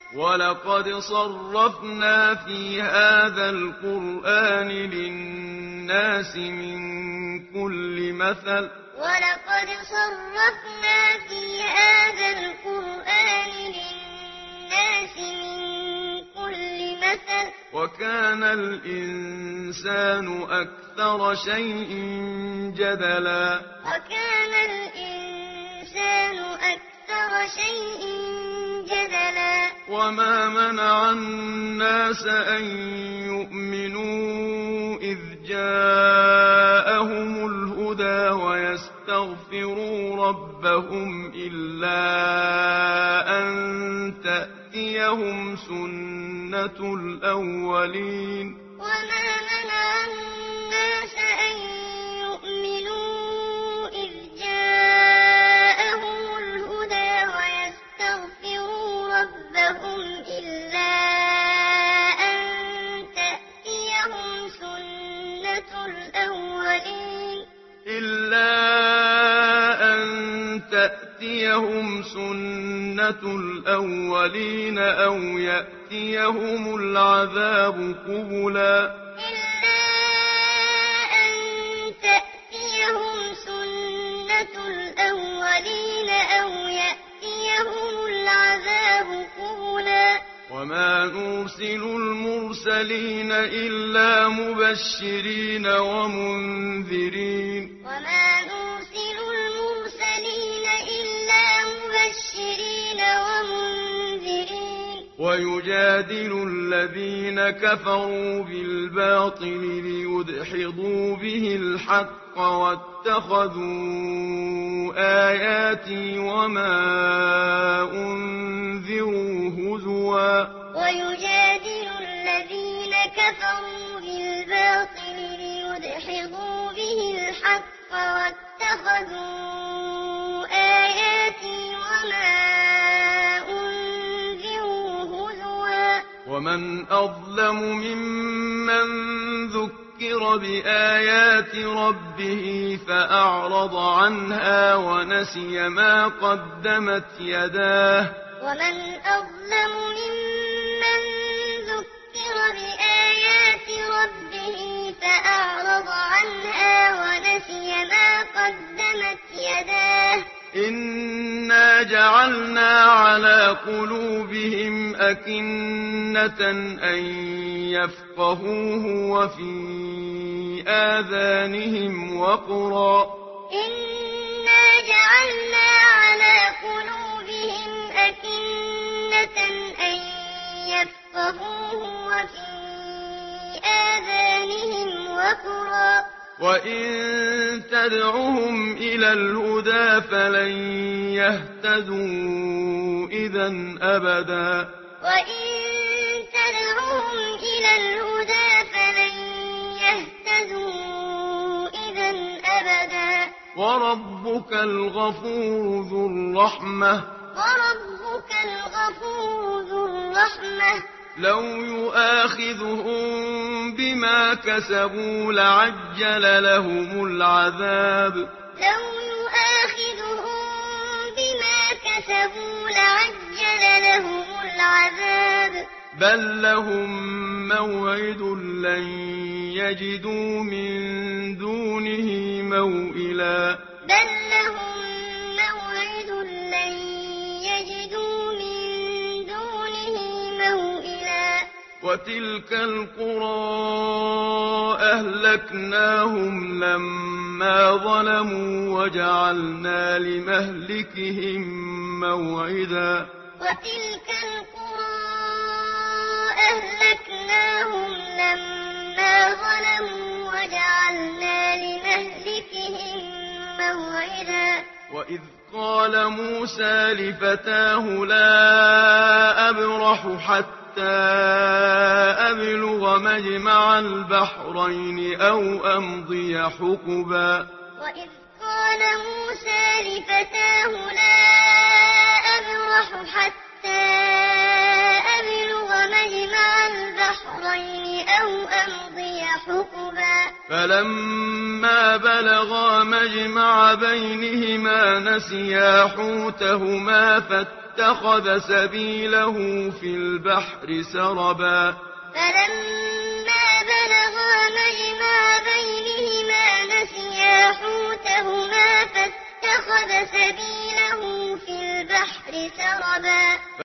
ولقد صرفنا في هذا القرآن للناس من كل مثل ولقد صرفنا في هذا القرآن للناس من كل مثل وكان الإنسان أكثر شيء جدلا وكان الإنسان أكثر شيء جدلا وما منع الناس أن يؤمنوا إذ جاءهم الهدى ويستغفروا ربهم إلا أن تأتيهم سنة الأولين وما منع الناس أن يؤمنوا إذ جاءهم الهدى ويستغفروا ربهم إلا أن تأتيهم سنة الأولين أو يأتيهم العذاب قبلا إلا أن تأتيهم سنة الأولين أو يأتيهم العذاب قبلا وما نرسل المرسلين إلا مبشرين ومنذرين وما نرسل المرسلين إلا مبشرين ومنذرين ويجادل الذين كفروا بالباطل ليدحضوا به الحق واتخذوا آياتي وما أنذروا هزوا ويجادل الذين كفروا بالباطل ليدحضوا به الحق واتخذوا آياتي وما أنذروا هزوا ومن أظلم ممن ذكر بآيات ربه فأعرض عنها ونسي ما قدمت يداه ومن أظلم ممن ذكر بآيات ربه فأعرض عنها ونسي ما قدمت يداه إنا جعلنا على قلوبهم أكنة أن يفقهوه وفي آذانهم وقرا إنا جعلنا على قلوبهم أكنة أن يفقهوه وفي آذانهم وقرا وإن تدعهم إلى الهدى فلن يهتدوا إذا أبدا وإن تدعهم إلى الهدى فلن يهتدوا إذا أبدا وربك الغفور ذو الرحمة وربك الغفور ذو الرحمة لو يؤاخذهم بما كسبوا لعجل لهم العذاب لو يؤاخذهم بما كسبوا لعجل لهم العذاب بل لهم موعد لن يجدوا من دونه موئلا بل لهم موعد لن يجدوا من دونه موئلا وتلك القرى أهلكناهم لما ظلموا وجعلنا لمهلكهم موعدا وتلك القرى أهلكناهم لما ظلموا وجعلنا لمهلكهم موعدا وإذ قال موسى لفتاه لا أبرح حتى أبلغ مجمع البحرين أو أمضي حقبا وإذ قال موسى لفتاه لا أبرح حتى أبلغ مجمع البحرين أو أمضي حقبا فلما بلغا مجمع بينهما نسيا حوتهما فاتخذا فاتخذ سبيله في البحر سربا فلما بلغا مجمع بينهما نسيا حوتهما فاتخذ سبيله في البحر سربا